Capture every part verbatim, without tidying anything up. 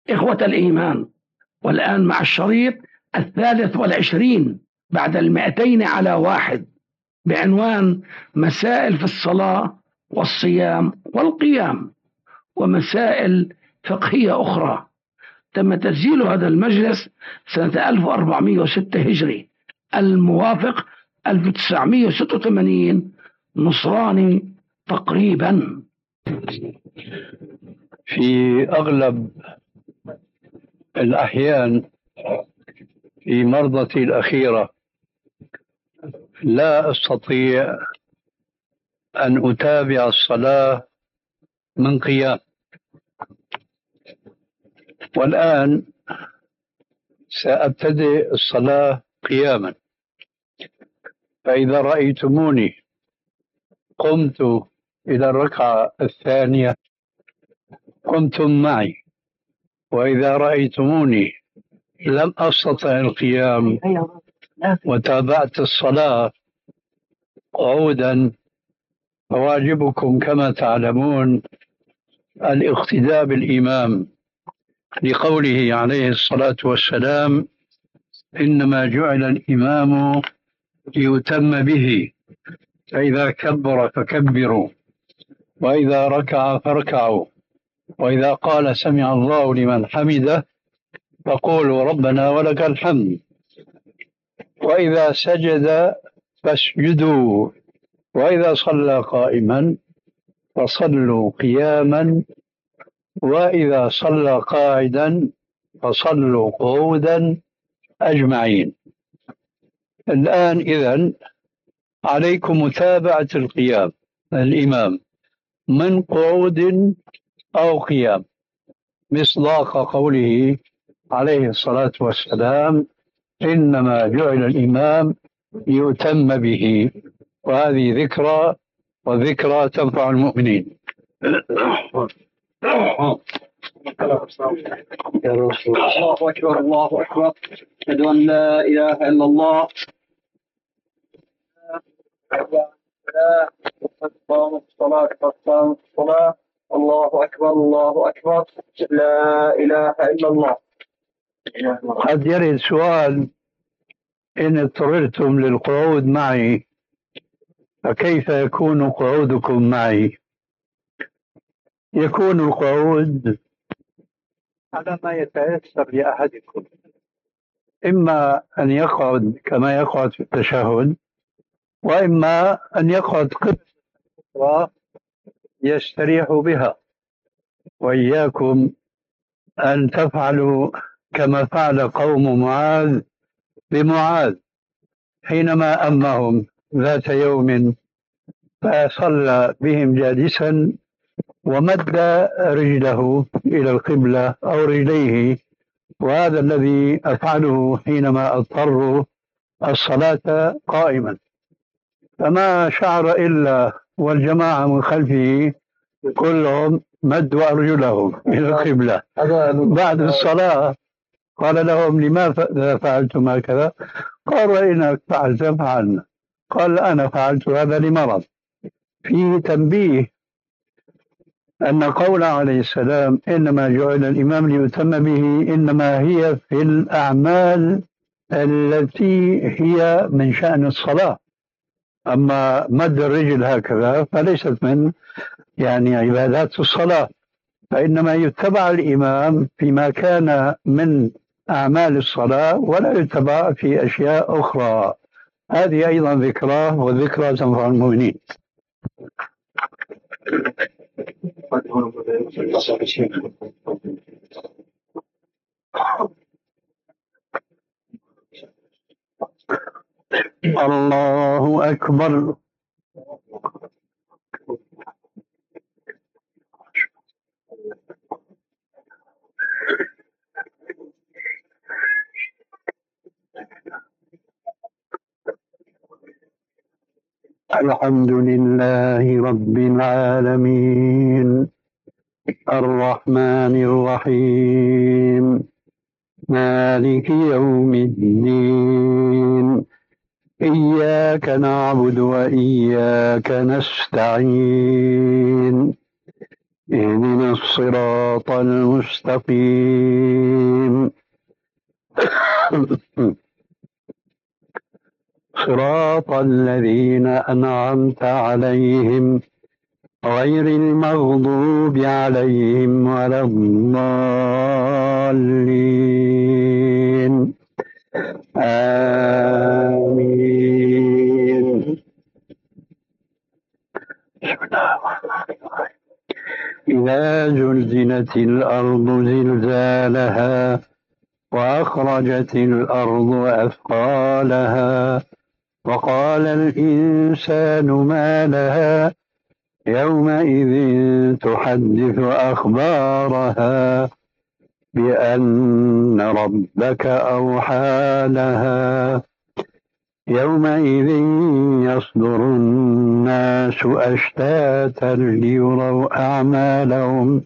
إخوة الإيمان، والآن مع الشريط الثالث والعشرين بعد المئتين على واحد بعنوان مسائل في الصلاة والصيام والقيام ومسائل فقهية أخرى. تم تسجيل هذا المجلس سنة ألف وأربعمائة وستة هجري الموافق ألف وتسعمائة وستة وثمانين نصراني تقريبا. في أغلب الأحيان في مرضتي الأخيرة لا أستطيع أن أتابع الصلاة من قيام، والآن سأبتدئ الصلاة قياما. فإذا رأيتموني قمت إلى الركعة الثانية قمتم معي، وإذا رأيتموني لم أستطع القيام وتابعت الصلاة قعودا، فواجبكم كما تعلمون الاقتداء بالإمام، لقوله عليه الصلاة والسلام: إنما جعل الإمام ليتم به، فإذا كبر فكبروا، وإذا ركع فاركعوا، وإذا قال سمع الله لمن حمده فقولوا ربنا ولك الحمد، وإذا سجد فاسجدوا، وإذا صلى قائما فصلوا قياما، وإذا صلى قاعدا فصلوا قعودا أجمعين. الآن إذن عليكم متابعة القيام الإمام من قعود أو قيام، مصداق قوله عليه الصلاة والسلام: إنما جعل الإمام ليتم به. وهذه ذكرى، وذكرى تنفع المؤمنين. الله أكبر، الله أكبر، أشهد أن لا إله إلا الله. الصلاة والسلام الصلاة. الله أكبر، الله أكبر، لا إله إلا الله. قد يرد سؤال: إن اضطررتم للقعود معي فكيف يكون قعودكم معي؟ يكون القعود على ما يتيسر لأحدكم، إما أن يقعد كما يقعد في التشهد، وإما أن يقعد قبل يستريح بها. وإياكم أن تفعلوا كما فعل قوم معاذ بمعاذ حينما أمهم ذات يوم فصلى بهم جالسا ومد رجله إلى القبلة أو رجليه، وهذا الذي أفعله حينما أضطر الصلاة قائما. فما شعر إلا والجماعة من خلفه كلهم مدوا أرجلهم إلى القبلة. بعد الصلاة قال لهم: لماذا فعلتم هكذا؟ قالوا: إنك فعلت فعلنا. قال: أنا فعلت هذا لمرض. فيه تنبيه أن قول عليه السلام: إنما جعل الإمام ليتم به، إنما هي في الأعمال التي هي من شأن الصلاة. أما مد الرجل هكذا فليست من يعني عبادات الصلاة، فإنما يتبع الإمام فيما كان من أعمال الصلاة ولا يتبع في أشياء أخرى. هذه أيضا ذكرى، والذكرى تنفع المؤمنين. الله أكبر. الحمد لله رب العالمين، الرحمن الرحيم، مالك يوم الدين، إياك نعبد وإياك نستعين، اهدنا الصراط المستقيم صراط الذين أنعمت عليهم غير المغضوب عليهم ولا الضالين آمين. إذا زلزلت الأرض زلزالها وأخرجت الأرض أثقالها وقال الإنسان ما لها يومئذ تحدث أخبارها بأن ربك أوحى لها يومئذ يصدر الناس أشتاتا ليروا أعمالهم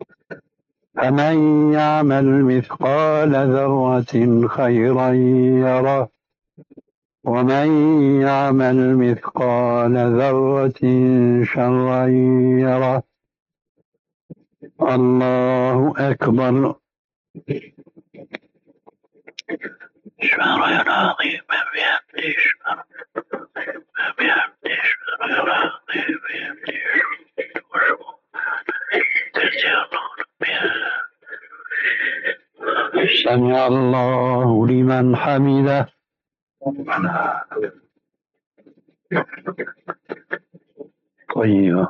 فمن يعمل مثقال ذرة خيرا يره ومن يعمل مثقال ذرة شرا يره. الله أكبر. سبحان العظيم بحمده بحمده سمع الله لمن حمده. طيب.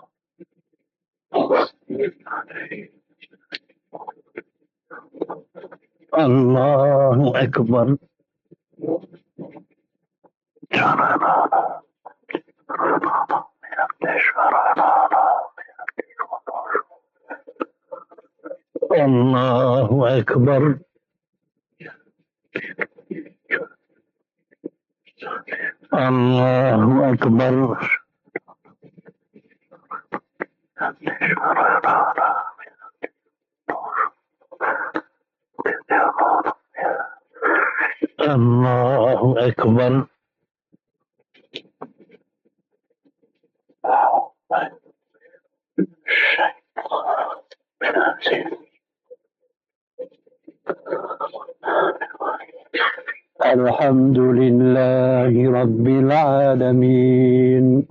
الله أكبر. الله أكبر. الله أكبر. الله أكبر. الحمد لله رب العالمين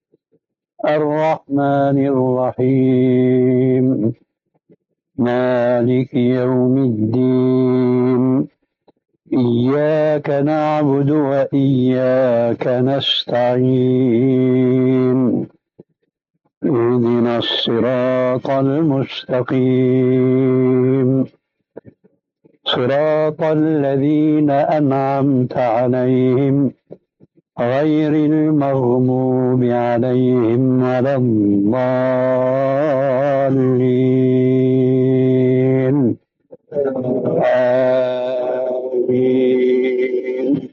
الرحمن الرحيم مالك يوم الدين إياك نعبد وإياك نستعين اهدنا الصراط المستقيم صراط الذين أنعمت عليهم غير المغضوب عليهم ولا الضالين آمين.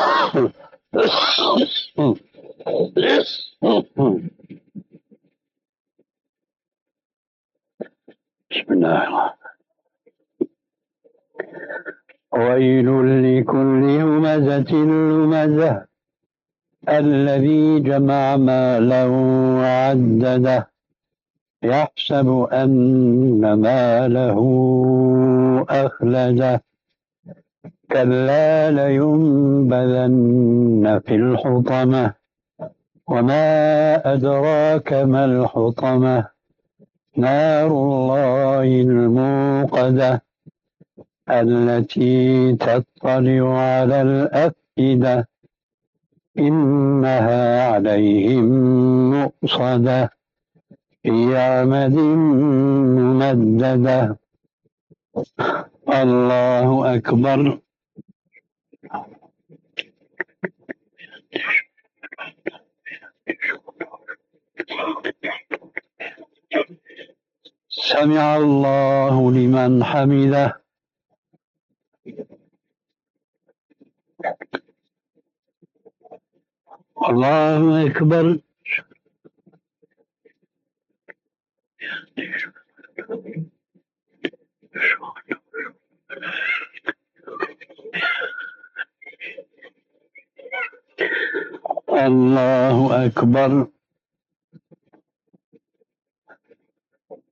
بسم الله الرحمن ويل لكل همزة لمزة الذي جمع مالا وعدده يحسب أن ماله أخلده كلا لينبذن في الحطمة وما أدراك ما الحطمة نار الله الموقدة التي تطلع على الأفئدة إنها عليهم مؤصدة في عمد ممددة. الله أكبر. سمع الله لمن حمده. الله أكبر. الله أكبر.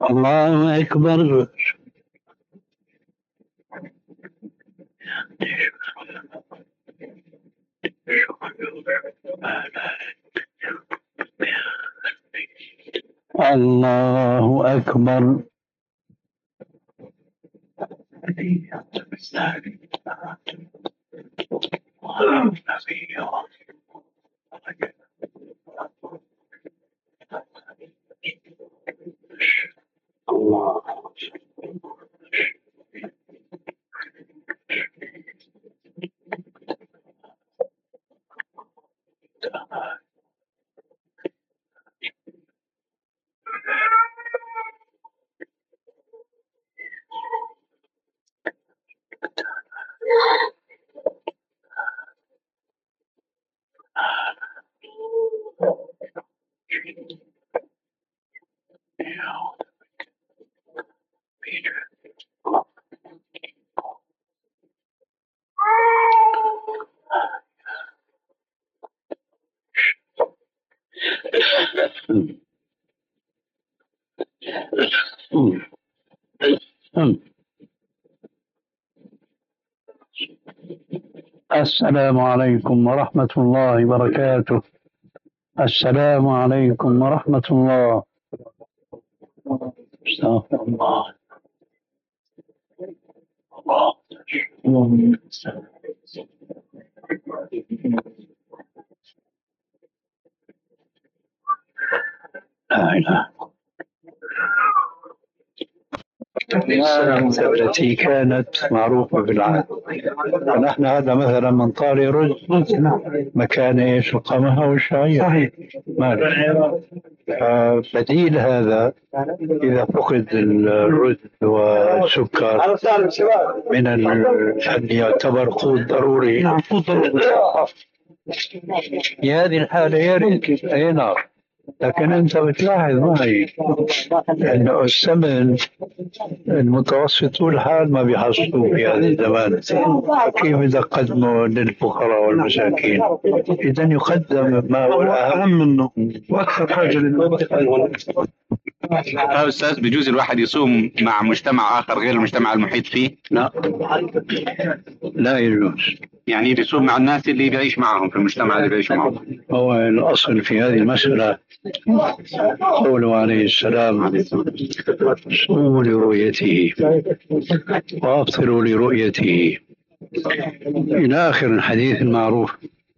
الله أكبر. الله أكبر. الله. السلام عليكم ورحمة الله وبركاته. السلام عليكم ورحمة الله. استغفر الله. الله. لا إله. التي كانت معروفة بالعادة، ونحن هذا مثلا من طاري رز مكان ايش القمح والشعير. صحيح. بديل هذا إذا فقد الرز والسكر من أن يعتبر قوت ضروري في هذه الحالة يرد. أي نعم. لكن أنت بتلاحظ معي أن الثمن المتوسط والحال ما بيحصلوا في هذا الزمان، كيف إذا قدموا للفقراء والمساكين؟ إذا يقدم ما هو الأهم منه وأكثر حاجة للمنطقة. يا أستاذ، بيجوز الواحد يصوم مع مجتمع آخر غير المجتمع المحيط فيه؟ لا، لا يجوز. يعني يصوم مع الناس اللي بيعيش معهم في المجتمع اللي بيعيش معهم. هو الأصل في هذه المسألة قوله عليه السلام: صوموا لرؤيته وأفطروا لرؤيته، إلى آخر الحديث المعروف.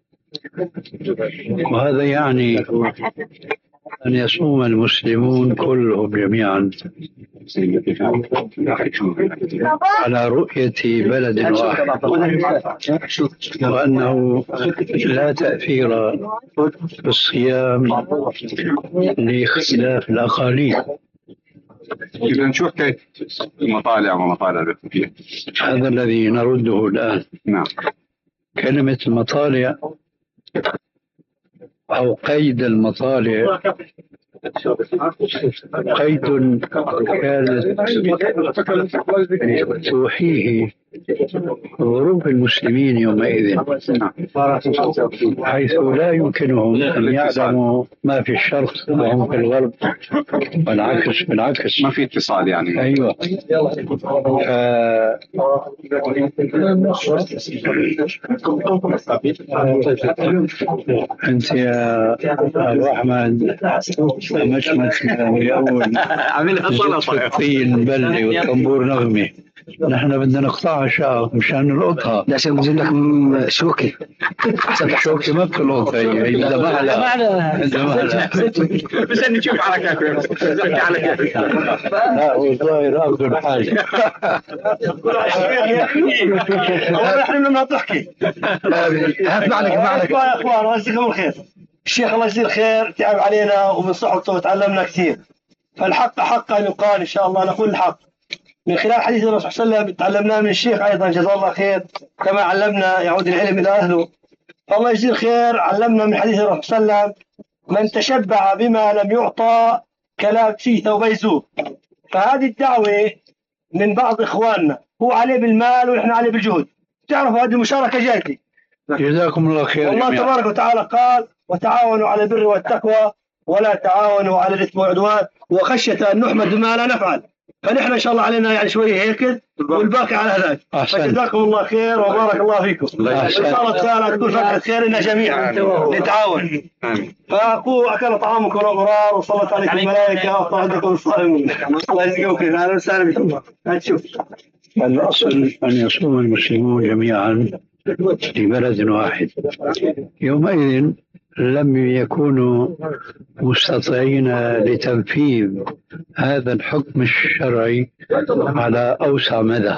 وهذا يعني أن يصوم المسلمون كلهم جميعا على رؤية بلد واحد، وأنه لا تأثير بالصيام لاختلاف الأقاليم. إذا شو حكاية المطالع ومطالع الرفقية؟ هذا الذي نرده الآن. نعم. كلمة المطالع أو قيد المطالع قيد كانت توحيه ظروف المسلمين يومئذ، حيث لا يمكنهم أن يعلموا ما في الشرق وهم في الغرب، والعكس بالعكس. ما في اتصال يعني. أيوة. آه أنت يا أبو أحمد مشمش يقول عاملها سلطة طين بلي والطنبور نغمي. نحن بدنا نقطعها شعر مشان نلقطها. لا عشان بجيب لك شوكي. شوكي ما بتلقطها، هي هي ده معلقة. ده معلقة. بس أني تشوف حركاته. على كيفك. لا والله أفضل حاجة. احنا لما تحكي. هات معلك معلك. يا اخوان الله يجزيكم الخير. الشيخ الله يجزيه الخير تعب علينا ومن صحبته وتعلمنا كثير. فالحق حقا يقال إن شاء الله نقول الحق. من خلال حديث الرسول صلى الله عليه وسلم تعلمناه من الشيخ أيضا جزاه الله خير، كما علمنا يعود العلم إلى أهله. فالله يجزيه الخير علمنا من حديث الرسول صلى الله عليه وسلم: من تشبع بما لم يعطى كلاب في ثوبي زور. فهذه الدعوة من بعض إخواننا، هو عليه بالمال ونحن عليه بالجهد. تعرفوا هذه المشاركة جايتي. جزاكم الله خير. والله تبارك وتعالى قال: وتعاونوا على البر والتقوى ولا تعاونوا على الإثم والعدوان وخشية أن نحمد بما لا نفعل. فنحن إن شاء الله علينا يعني شوية هيك والباقي على هذاك. فجزاكم الله خير وبارك الله فيكم. إن شاء الله تعالى تكون فتحة خير لنا جميعا نتعاون. فقوا أكل طعامكم وغرار وصلت عليكم الملائكة وطاعتكم الصائمين. الله يجزيكم خير. أهلا وسهلا بكم. هتشوف. الأصل أن يصوم المسلمون جميعا في بلد واحد. يومئذ لم يكونوا مستطيعين لتنفيذ هذا الحكم الشرعي على أوسع مدى.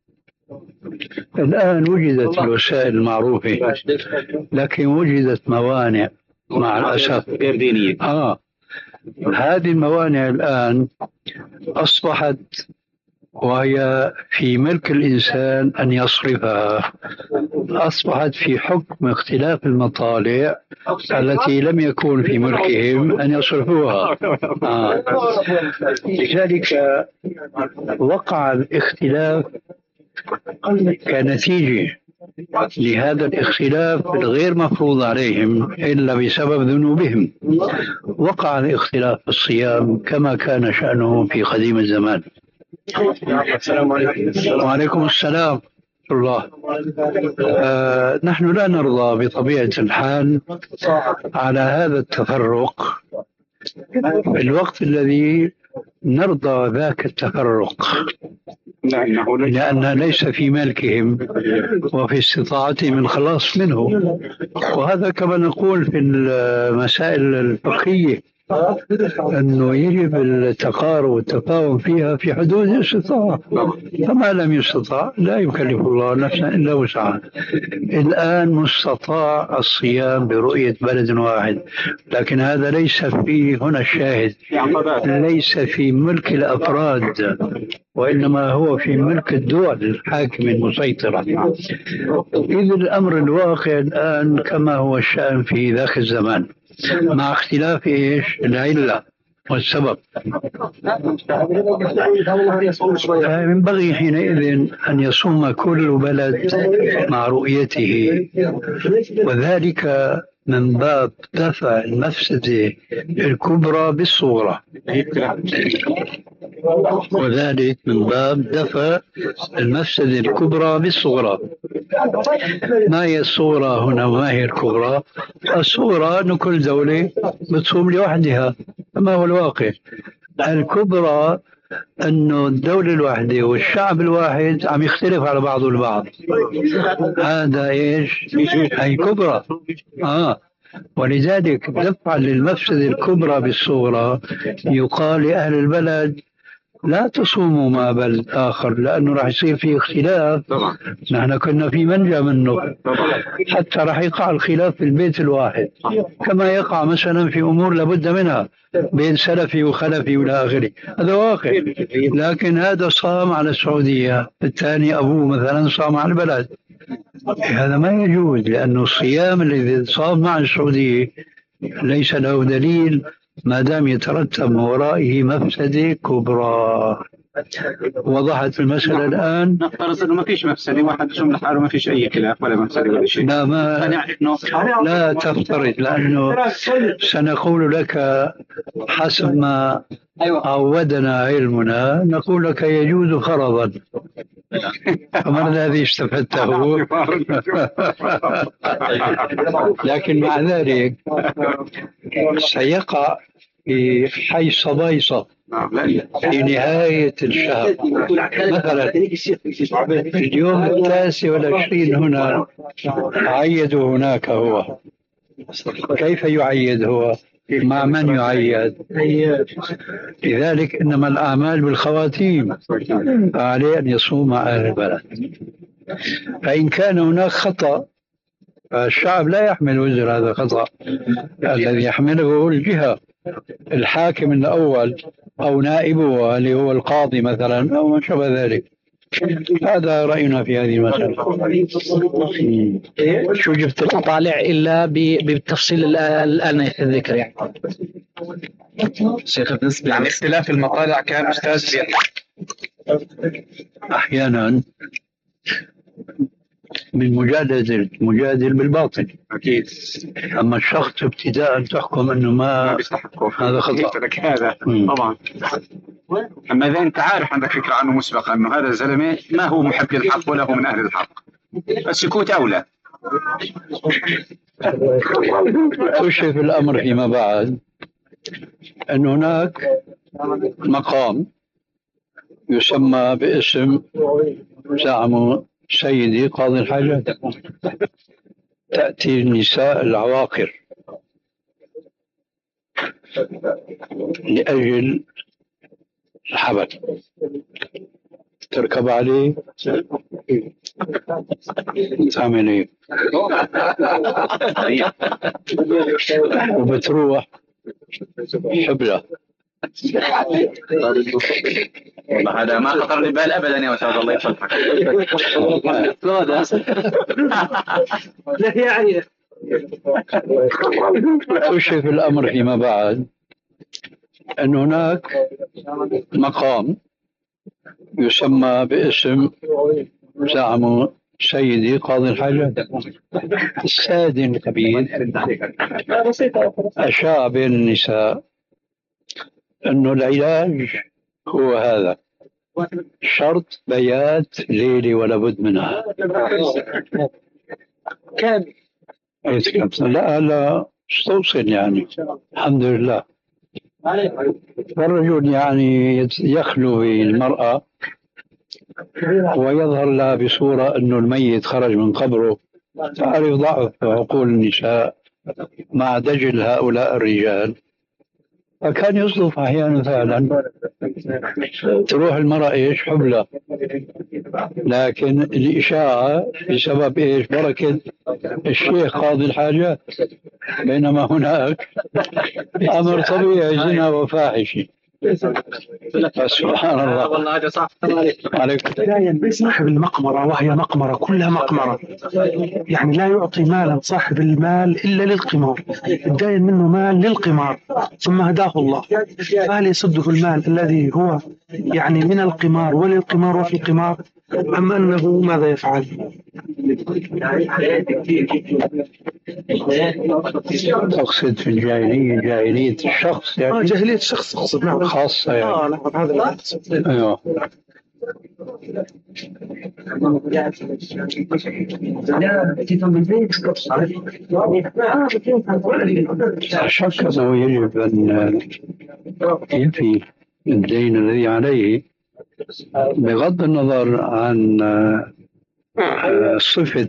الآن وجدت الوسائل المعروفة لكن وجدت موانع مع الأسف غير دينية. آه هذه الموانع الآن أصبحت وهي في ملك الإنسان أن يصرفها. أصبحت في حكم اختلاف المطالع التي لم يكن في ملكهم أن يصرفوها. آه. لذلك وقع الاختلاف كنتيجة لهذا الاختلاف الغير مفروض عليهم إلا بسبب ذنوبهم. وقع الاختلاف في الصيام كما كان شأنه في قديم الزمان. السلام عليكم. وعليكم السلام ورحمة الله. آه نحن لا نرضى بطبيعة الحال على هذا التفرق في الوقت الذي نرضى ذاك التفرق، لأن ليس في ملكهم وفي استطاعتهم الخلاص منه. وهذا كما نقول في المسائل الفقهية أنه يجب التقارب والتفاهم فيها في حدود الاستطاعة، فما لم يستطع لا يكلف الله نفسا إلا وسعها. الآن مستطاع الصيام برؤية بلد واحد، لكن هذا ليس في هنا الشاهد، ليس في ملك الأفراد وإنما هو في ملك الدول الحاكمة المسيطرة. إذ الأمر الواقع الآن كما هو الشأن في ذاك الزمان مع اختلاف إيش العلة والسبب. فينبغي حينئذ أن يصوم كل بلد مع رؤيته، وذلك من باب دفع المفسدة الكبرى بالصغرى، وذلك من باب دفع المفسدة الكبرى بالصغرى. ما هي الصغرى هنا وما هي الكبرى؟ الصغرى أن كل دولة بتصوم لوحدها كما هو الواقع. الكبرى أنه الدولة الواحدة والشعب الواحد عم يختلف على بعضه البعض. هذا إيش؟ هي كبرى. آه ولذلك دفعا للمفسدة الكبرى بالصغرى يقال لأهل البلد لا تصوموا مع بلد آخر لأنه راح يصير فيه اختلاف. نحن كنا في منجى منه، حتى راح يقع الخلاف في البيت الواحد كما يقع مثلا في أمور لابد منها بين سلفي وخلفي وإلى آخره. هذا واقع. لكن هذا صام على السعودية، الثاني أبوه مثلا صام على البلد. هذا ما يجوز، لأنه الصيام الذي صام مع السعودية ليس له دليل ما دام يترتب من ورائه مفسدة كبرى. وضحت المسألة الآن. نفترض أنه ما فيش مفسدة، واحد يصوم لحاله ما فيش أي خلاف ولا مفسدة ولا شيء. لا ما لا تفترض، لأنه سنقول لك حسب ما عودنا علمنا، نقول لك يجوز فرضا. فما الذي استفدته؟ لكن مع ذلك سيقع في حي صبيصة في نهاية الشهر مثلا في اليوم التاسع والعشرين هنا عيد هناك. هو كيف يعيد؟ هو مع من يعيد؟ لذلك إنما الأعمال بالخواتيم، فعليه أن يصوم مع أهل البلد. فإن كان هناك خطأ فالشعب لا يحمل وزر هذا الخطأ، الذي يحمله الجهة، الحاكم الأول أو نائبه اللي هو القاضي مثلا أو ما شابه ذلك. هذا رأينا في هذه المسألة. شو جبت الأطالع إلا بالتفصيل الآن في الذكر يعني. شيخ بالنسبة عن اختلاف المطالع كان أستاذ أحيانا من مجادلة المجادل بالباطل. اكيد. اما الشخص ابتداء تحكم انه ما, ما بيستحقوا هذا خطأ. لك هذا طبعا. اما اذا انت عارف عندك فكره عنه مسبقا انه هذا الزلمه ما هو محب للحق ولا هو من اهل الحق، السكوت اولى. كشف الامر فيما بعد ان هناك مقام يسمى باسم زعموا سيدي قاضي الحاجات، تأتي النساء العواقر لأجل الحبل، تركب عليه تعمل ايه وبتروح حبلة. والله هذا ما خطر لي بال ابدا يا استاذ، الله يصلحك. يعني كشف الأمر فيما بعد أن هناك مقام يسمى باسم زعموا سيدي قاضي الحاجات، السادن الكبير أشاع بين النساء أنه العلاج هو هذا، شرط بيات ليلي ولا بد منها. كان لا لا استوصل يعني الحمد لله. والرجل يعني يخلو بالمرأة ويظهر لها بصورة أنه الميت خرج من قبره، تعرف ضعف عقول النساء مع دجل هؤلاء الرجال. فكان يصدف أحيانا فعلا تروح المرأة إيش حبلة، لكن الإشاعة بسبب إيش بركة الشيخ قاضي الحاجات، بينما هناك أمر طبيعي زنا وفاحشة. سبحان الله. والله هذا صح. عليكم. صاحب المقمرة وهي مقمرة كلها مقمرة، يعني لا يعطي مالا صاحب المال إلا للقمار، الداين منه مال للقمار ثم هداه الله، فهل يصده المال الذي هو يعني من القمار وللقمار وفي القمار، أم أنه ماذا يفعل؟ تقصد في الجاهلية جاهلية الشخص يعني؟ آه جاهلية الشخص أقصد. نعم خاصة يعني. آه نعم هذا أيوه. لا شك أنه يجب أن يفي الدين الذي عليه بغض النظر عن صفة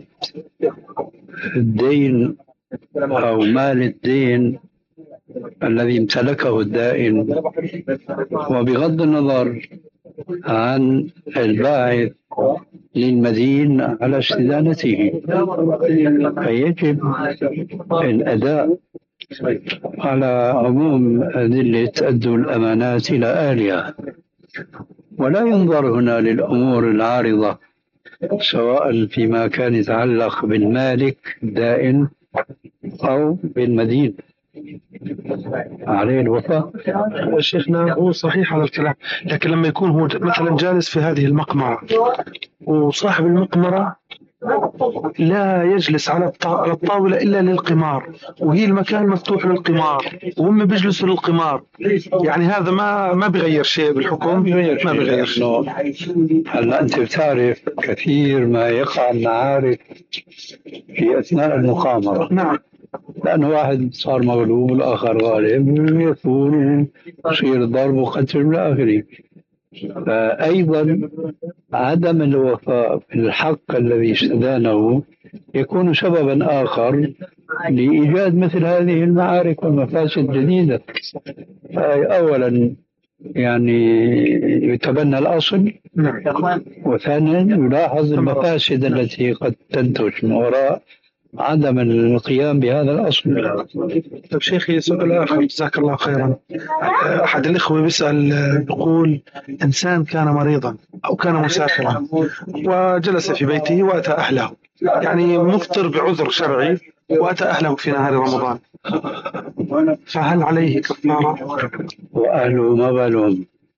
الدين أو مال الدين الذي امتلكه الدائن، وبغض النظر عن الباعث للمدين على استدانته، فيجب الأداء على عموم أدلة أدوا الأمانات إلى أهلها، ولا ينظر هنا للأمور العارضة سواء فيما كان يتعلق بالمالك الدائن أو بالمدين، عليه الوفاء. شيخنا هو صحيح على الكلام، لكن لما يكون هو مثلا جالس في هذه المقمرة وصاحب المقمرة لا يجلس على الطاولة إلا للقمار، وهي المكان مفتوح للقمار وهم بيجلسوا للقمار، يعني هذا ما ما بيغير شيء بالحكم، ما بيغير شيء. هلا أنت بتعرف كثير ما يقع المعارك في أثناء المقامرة. نعم. لأنه واحد صار مغلوب والآخر غالب يثور يصير ضرب وقتل والآخر. فأيضا عدم الوفاء بالحق الذي استدانه يكون سببا آخر لإيجاد مثل هذه المعارك والمفاسد الجديدة. أولا يعني يتبنى الأصل، وثانيا يلاحظ المفاسد التي قد تنتج من وراء عدم القيام بهذا الأصل. طيب شيخي سؤال آخر جزاك الله خيرا. أحد الإخوة بيسأل يقول إنسان كان مريضا أو كان مسافرا وجلس في بيته وأتى أهله، يعني مفطر بعذر شرعي وأتى أهله في نهار رمضان، فهل عليه كفارة؟ وأهله ما بالهم؟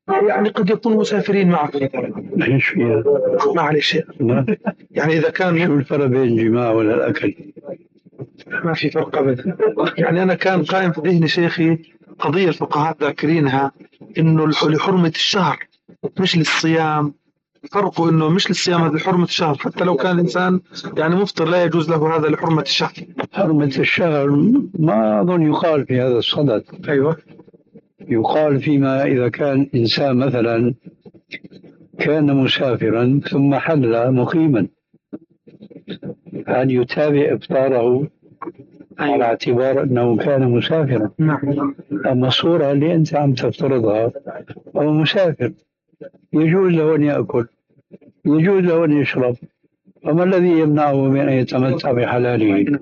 يعني قد يكونوا مسافرين معك مثلا. ايش فيها؟ ما عليه شيء. ما يعني إذا كان شو الفرق بين الجماع ولا الأكل؟ ما في فرق أبدا. يعني أنا كان قائم في ذهني شيخي قضية الفقهاء ذاكرينها إنه لحرمة الشهر مش للصيام. فرقه إنه مش للصيام، هذا لحرمة الشهر، حتى لو كان الإنسان يعني مفطر لا يجوز له هذا لحرمة الشهر. حرمة الشهر ما أظن يقال في هذا الصدد. أيوة. يقال فيما إذا كان إنسان مثلا كان مسافرا ثم حل مقيما، أن يتابع إفطاره على اعتبار أنه كان مسافرا. نعم. أما الصورة اللي أنت عم تفترضها، هو مسافر يجوز له أن يأكل، يجوز له أن يشرب، فما الذي يمنعه من أن يتمتع بحلاله؟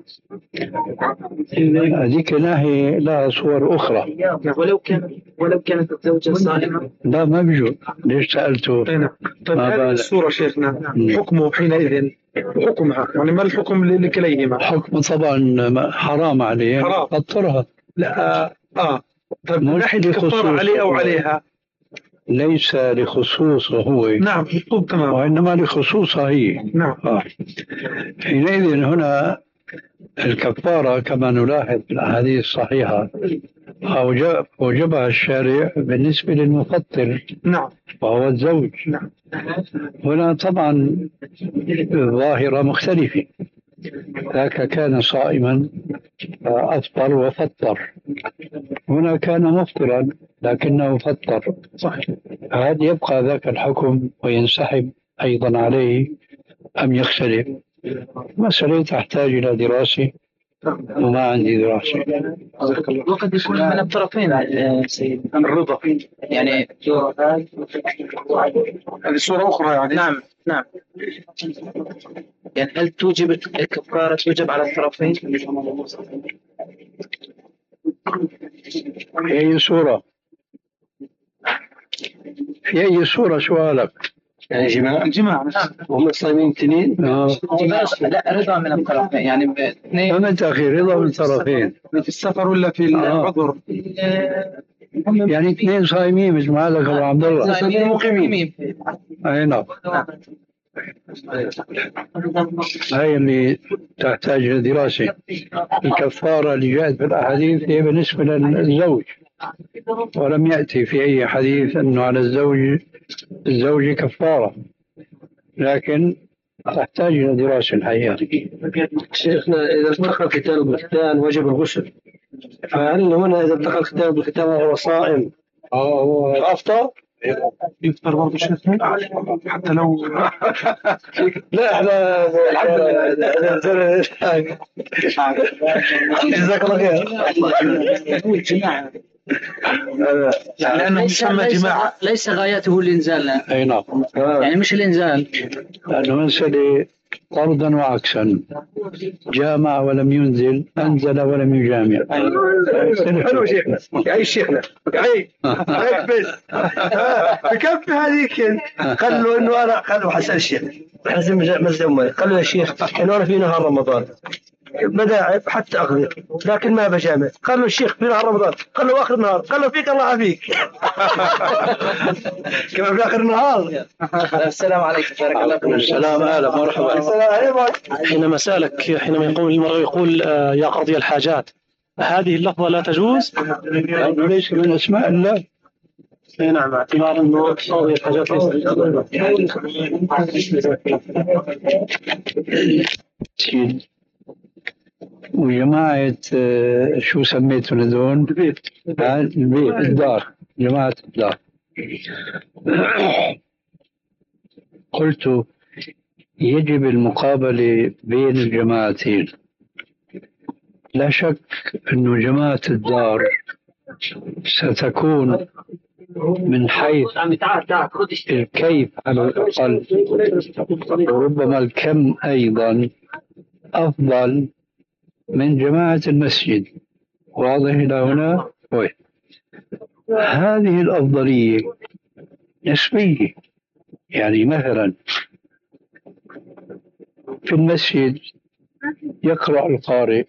هذيك ناحية لها صور أخرى. ولو كان ولو كانت الزوجة صائمة. لا ما بيجوز. ليش سألته؟ طيب هذه الصورة شيخنا حكمه حينئذ حكمها، يعني ما الحكم لكليهما؟ حكم طبعا حرام عليه، حرام. فطرها. لا اه طيب من ناحية الكفارة عليه أو عليها؟ ليس لخصوصه هو. نعم مطلوب تمام. وإنما لخصوصها هي. نعم. آه. حينئذ هنا الكفارة كما نلاحظ في الأحاديث الصحيحة أوجب أوجبها الشارع بالنسبة للمفطر. نعم. وهو الزوج. نعم. هنا طبعا الظاهرة مختلفة، ذاك كان صائما فأفطر وفطر، هنا كان مفطرا لكنه فطر. صح. هذا يبقى ذاك الحكم وينسحب أيضا عليه أم يختلف؟ مسألة تحتاج إلى دراسة وما عندي دراسة. وقد يكون من الطرفين سيد الرضا، يعني هذه صورة أخرى يعني. نعم نعم. يعني هل توجب الكفارة توجب على الطرفين؟ في أي صورة؟ في أي صورة سؤالك؟ يعني جماعة جماعة وهم صايمين اثنين. آه. لا رضا من الطرفين يعني اثنين. فمتى أخي رضا من الطرفين؟ في السفر ولا في الحضر؟ يعني اثنين صايمين مثل ما قالك أبو عبد الله. صايمين مقيمين. أي نعم. هاي اللي تحتاج إلى دراسة. الكفارة اللي جاءت في الأحاديث هي بالنسبة للزوج، ولم يأتي في أي حديث أنه على الزوج الزوج كفارة، لكن تحتاج إلى دراسة الحقيقة. شيخنا إذا التقى الختان بالختان وجب الغسل، فهل هنا إذا التقى الختان بالختان وهو صائم فأفطر؟ يفطر برضه شيخنا حتى لو لا احنا الحمد لله. جزاك الله خير. لأنه يسمى جماعة ليس غايته الإنزال. أي نعم. يعني مش الإنزال، لأنه مسألة طردا وعكسا، جامع ولم ينزل، أنزل ولم يجامع. حلو شيخنا، يعيش شيخنا يعيش بس بكفي هذيك. قال له إنه أنا قال له حسن الشيخ احنا زي مسجد أمي، قال له يا شيخ إنه أنا في نهار رمضان بداعب حتى أغلق لكن ما بجامع. قال له الشيخ في نهار رمضان، قال له آخر النهار، قال له فيك الله عافيك. كما في آخر النهار. السلام عليكم بارك الله فيك. السلام أهلا مرحبا. حينما سألك حينما يقول المرء يقول آه يا قاضي الحاجات، هذه اللفظة لا تجوز؟ لأنه ليس من أسماء الله. اي نعم، اعتبار انه قاضي الحاجات ليس. وجماعة شو سميتوا هذول؟ البيت. البيت الدار، جماعة الدار. قلت يجب المقابلة بين الجماعتين. لا شك أن جماعة الدار ستكون من حيث الكيف على الأقل وربما الكم أيضا أفضل من جماعة المسجد. واضح إلى هنا؟ طيب. هذه الأفضلية نسبية، يعني مثلا في المسجد يقرأ القارئ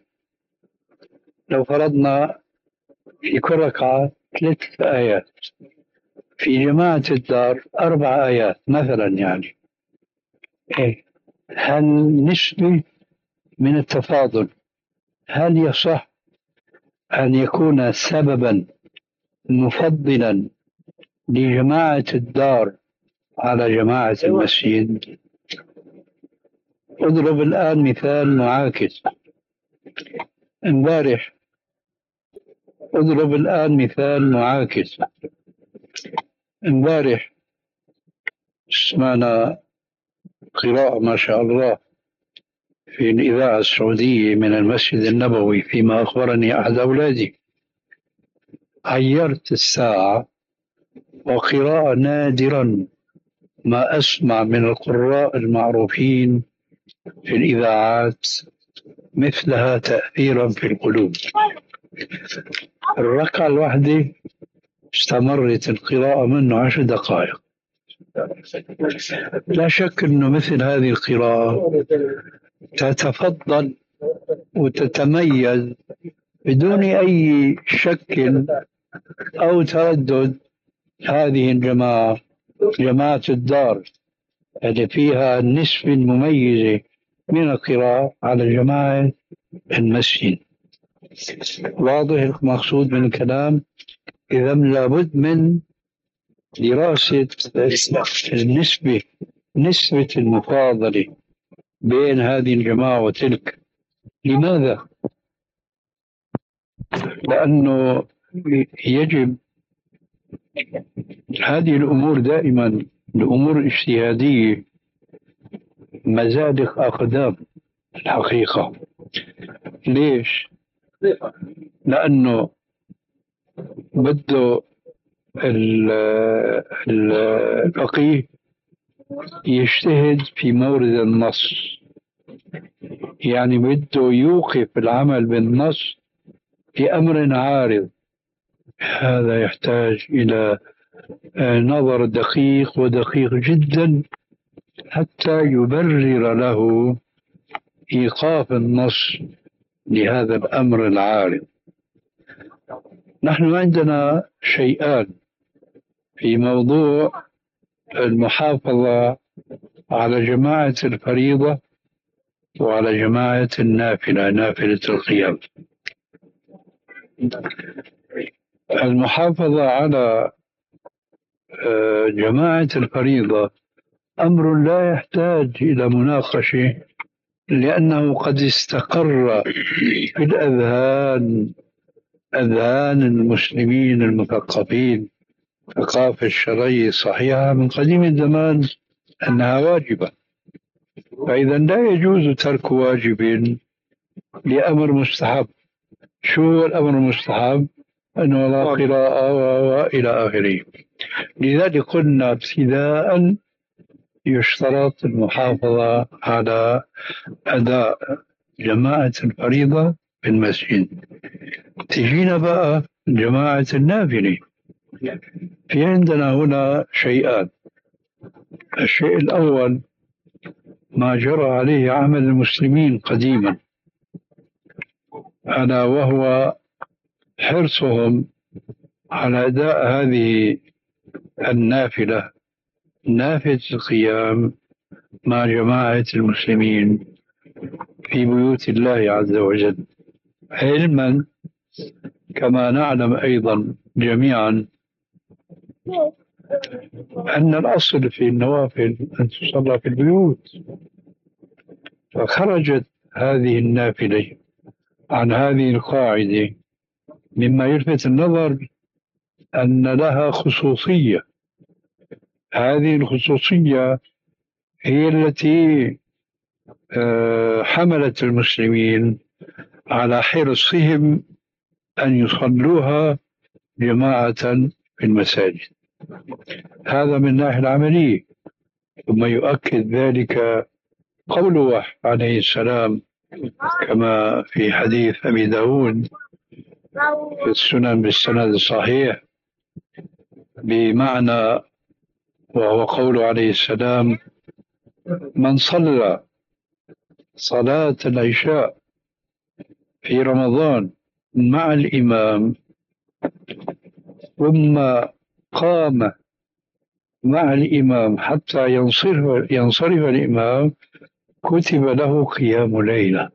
لو فرضنا في كل ركعة ثلاث آيات، في جماعة الدار أربع آيات مثلا يعني إيه؟ هل نسبة من التفاضل هل يصح أن يكون سببا مفضلا لجماعة الدار على جماعة المسجد؟ اضرب الآن مثال معاكس. امبارح اضرب الآن مثال معاكس. امبارح سمعنا قراءة ما شاء الله في الإذاعة السعودية من المسجد النبوي فيما أخبرني أحد أولادي. عيرت الساعة وقراءة نادرا ما أسمع من القراء المعروفين في الإذاعات مثلها تأثيرا في القلوب. الركعة الواحدة استمرت القراءة منه عشر دقائق. لا شك أنه مثل هذه القراءة تتفضل وتتميز بدون أي شك أو تردد. هذه الجماعة جماعة الدار اللي فيها النسبة المميزة من القراءة على جماعة المسجد. واضح المقصود من الكلام؟ إذا لابد من دراسة النسبة نسبة المفاضلة بين هذه الجماعة وتلك. لماذا؟ لأنه يجب هذه الأمور دائما الأمور الاجتهادية مزادق أقدام الحقيقة. ليش؟ لأنه بده الفقيه يجتهد في مورد النص، يعني بده يوقف العمل بالنص في أمر عارض. هذا يحتاج إلى نظر دقيق ودقيق جدا حتى يبرر له إيقاف النص لهذا الأمر العارض. نحن عندنا شيئان في موضوع المحافظة على جماعة الفريضة وعلى جماعة النافلة نافلة القيام. المحافظة على جماعة الفريضة أمر لا يحتاج إلى مناقشة، لأنه قد استقر في الأذهان أذهان المسلمين المثقفين ثقافة الشرعية الصحيحة من قديم الزمان أنها واجبة. فإذا لا يجوز ترك واجب لأمر مستحب. شو هو الأمر المستحب؟ أنه لا قراءة وإلى آخره. لذلك قلنا ابتداء يشترط المحافظة على أداء جماعة الفريضة في المسجد. تجينا بقى جماعة النافلة. في عندنا هنا شيئان. الشيء الأول ما جرى عليه عمل المسلمين قديما، ألا وهو حرصهم على أداء هذه النافلة نافلة القيام مع جماعة المسلمين في بيوت الله عز وجل، علما كما نعلم أيضا جميعا أن الأصل في النوافل أن تصلى في البيوت. فخرجت هذه النافلة عن هذه القاعدة، مما يلفت النظر أن لها خصوصية. هذه الخصوصية هي التي حملت المسلمين على حرصهم أن يصلوها جماعة في المساجد. هذا من الناحية العملية. ثم يؤكد ذلك قوله عليه السلام كما في حديث أبي داود في السنن بالسند الصحيح بمعنى، وهو قوله عليه السلام: من صلى صلاة العشاء في رمضان مع الإمام ثم قام مع الإمام حتى ينصرف ينصرف الإمام كتب له قيام ليلة،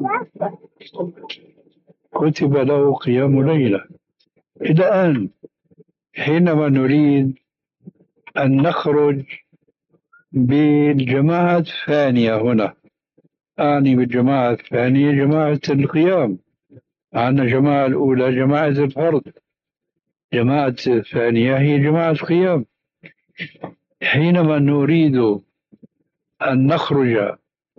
كتب له قيام ليلة. إلى الآن حينما نريد أن نخرج بالجماعة الثانية، هنا أعني بالجماعة الثانية جماعة القيام، عندنا جماعة الأولى جماعة الفرض، جماعة الثانية هي جماعة القيام. حينما نريد أن نخرج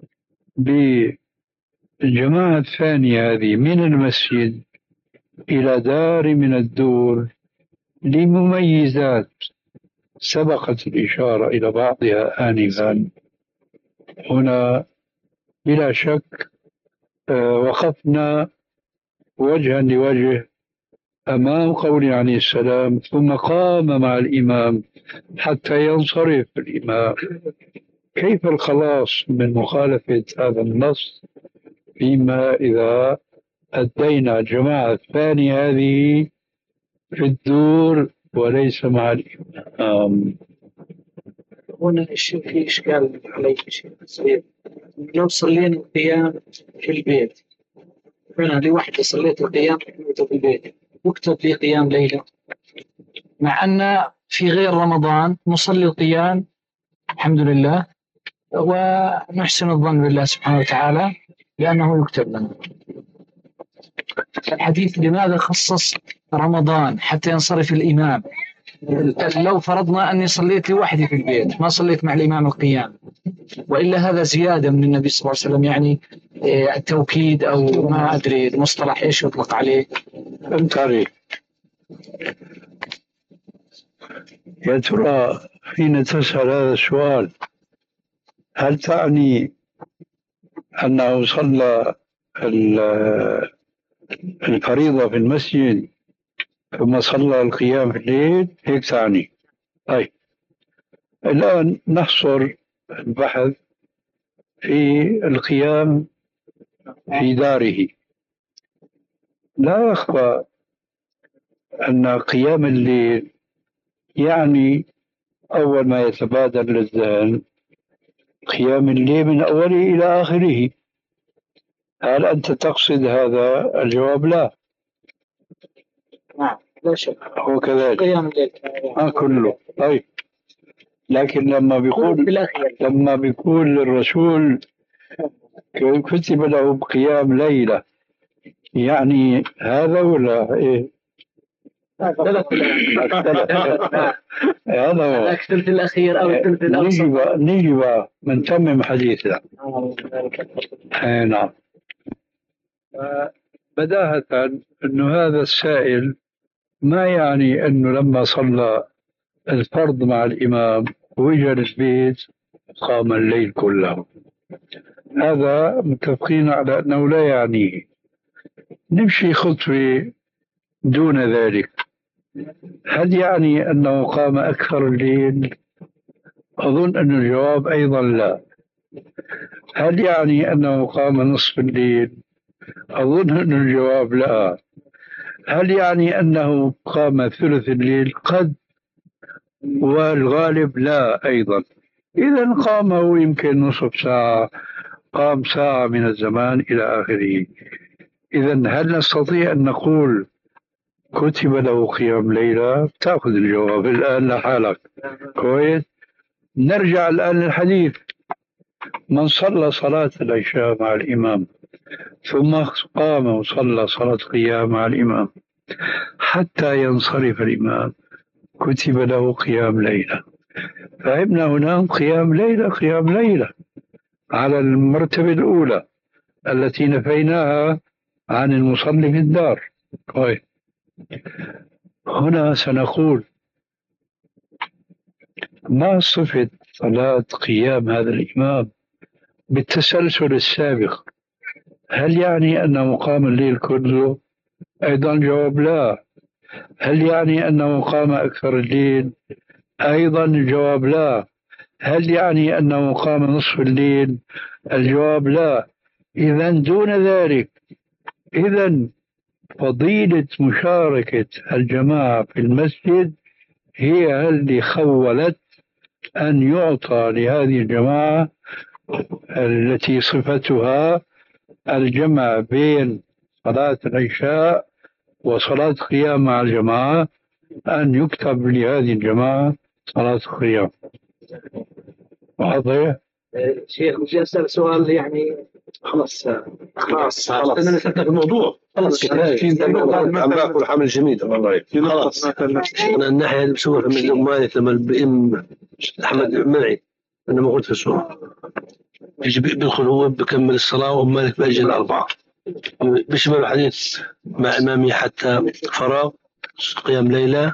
بالجماعة الثانية هذه من المسجد إلى دار من الدور لمميزات سبقت الإشارة إلى بعضها آنفا، هنا بلا شك وقفنا وجها لوجه أمام قول عليه السلام ثم قام مع الإمام حتى ينصرف الإمام. كيف الخلاص من مخالفة هذا النص فيما إذا أدينا الجماعة الثانية هذه في الدور وليس مع الإمام؟ هنا الشيء في إشكال علي شيء صغير. لو صلينا القيام في البيت، أنا لوحدي صليت القيام في البيت واكتب لي قيام ليلة، مع أن في غير رمضان نصلي القيام الحمد لله ونحسن الظن بالله سبحانه وتعالى لأنه يكتب لنا. الحديث لماذا خصص رمضان حتى ينصرف الإمام؟ لو فرضنا أني صليت لوحدي في البيت ما صليت مع الإمام القيام، وإلا هذا زيادة من النبي صلى الله عليه وسلم، يعني التوكيد أو ما أدري المصطلح إيش يطلق عليه. فهمت عليك. يا ترى حين تسأل هذا السؤال هل تعني أنه صلى الفريضة في المسجد ثم صلى القيام في الليل؟ هيك تعني؟ طيب الآن نحصر البحث في القيام في داره. لا يخفى أن قيام الليل يعني أول ما يتبادر للذهن قيام الليل من أوله إلى آخره. هل أنت تقصد هذا؟ الجواب لا. نعم لا شك هو كذلك قيام الليل آه كله. طيب لكن لما بيقول لما بيقول الرسول كتب له بقيام ليلة يعني هذا ولا إيه؟ هذا هو الثلث الأخير أو الثلث الأوسط. نيجي بقى نيجي بقى بنتمم حديثنا. أي نعم. بداهة أنه هذا السائل ما يعني أنه لما صلى الفرض مع الإمام وجاء البيت قام الليل كله. هذا متفقين على أنه لا يعنيه. نمشي خطوة دون ذلك. هل يعني أنه قام أكثر الليل؟ أظن أن الجواب أيضا لا. هل يعني أنه قام نصف الليل؟ أظن أن الجواب لا. هل يعني أنه قام ثلث الليل؟ قد، والغالب لا أيضا. إذا قامه يمكن نصف ساعة، قام ساعة من الزمان إلى آخره. إذا هل نستطيع أن نقول كتب له قيام ليلة؟ تأخذ الجواب الآن لحالك. كويس. نرجع الآن للحديث. من صلى صلاة العشاء مع الإمام ثم قام وصلى صلاة قيام مع الإمام حتى ينصرف الإمام كتب له قيام ليلة. فهمنا هنا قيام ليلة قيام ليلة على المرتبة الأولى التي نفيناها عن المصلي في الدار. طيب هنا سنقول ما صفة صلاة قيام هذا الإمام بالتسلسل السابق؟ هل يعني أنه قام الليل كله؟ أيضا جواب لا. هل يعني أنه قام أكثر الليل؟ أيضا الجواب لا. هل يعني أنه قام نصف الليل؟ الجواب لا. إذا دون ذلك، إذا فضيلة مشاركة الجماعة في المسجد هي اللي خولت أن يعطى لهذه الجماعة التي صفتها الجمع بين صلاة العشاء وصلاة القيام مع الجماعة، أن يكتب لهذه الجماعة صلاة القيام. واضح؟ شيخ بدي أسأل سؤال يعني خلاص خلاص خلاص أنا نفتح الموضوع خلاص عم باكل حمل جميل والله خلاص. أنا الناحية اللي بسويها من مالك لما البئم أحمد معي أنا ما قلت في السوق يجي بيدخل هو بكمل الصلاة ومالك بيجي الأربعة بيشمل الحديث مع إمامي حتى فراغ قيام ليلة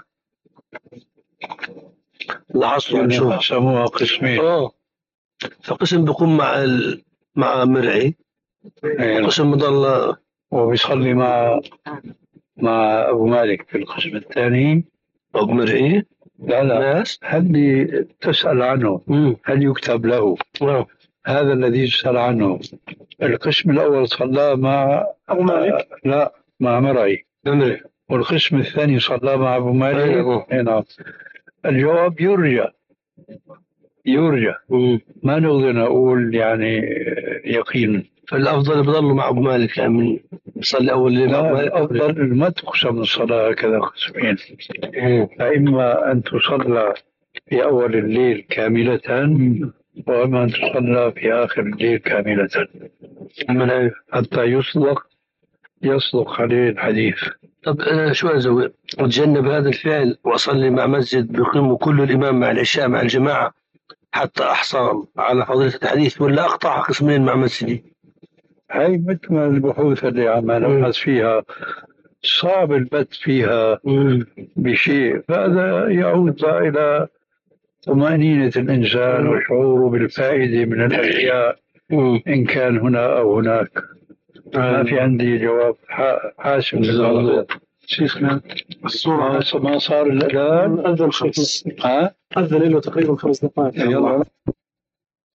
العصر نشوف سموها قسمين. اه فقسم بيقوم مع ال... مع مرعي قسم بضل وبيصلي مع مع أبو مالك في القسم الثاني. أبو مرعي لا لا ناس هل تسأل عنه مم. هل يكتب له واو. هذا الذي تسأل عنه. القسم الأول صلى مع أبو مالك لا مع مرعي مرعي والقسم الثاني صلى مع أبو مالك. أيوه. نعم. الجواب يرجى يرجى مم. ما نقدر نقول يعني يقينا. فالأفضل بضلوا مع أبو مالك يعني من يصلي أول ليلة مع أبو مالك. الأفضل ما تقسم الصلاة هكذا قسمين. فإما أن تصلى في أول الليل كاملة وإما أن تصلى في آخر الليل كاملة حتى يصدق يصدق عليه الحديث. طب أنا شو أسوي؟ أتجنب هذا الفعل وأصلي مع مسجد بيقيم كل الإمام مع العشاء مع الجماعة حتى أحصل على فضيلة الحديث، ولا أقطع قسمين مع مسجدي؟ هاي مثل ما البحوث اللي عم نبحث فيها صعب البت فيها مم. بشيء، فهذا يعود إلى طمأنينة الإنسان وشعوره بالفائدة من الأشياء مم. إن كان هنا أو هناك. ما في عندي جواب حاسم للموضوع. شيخنا الصورة ما صار الآن. أذن خمس ها؟ أذن له تقريبا خمس دقائق.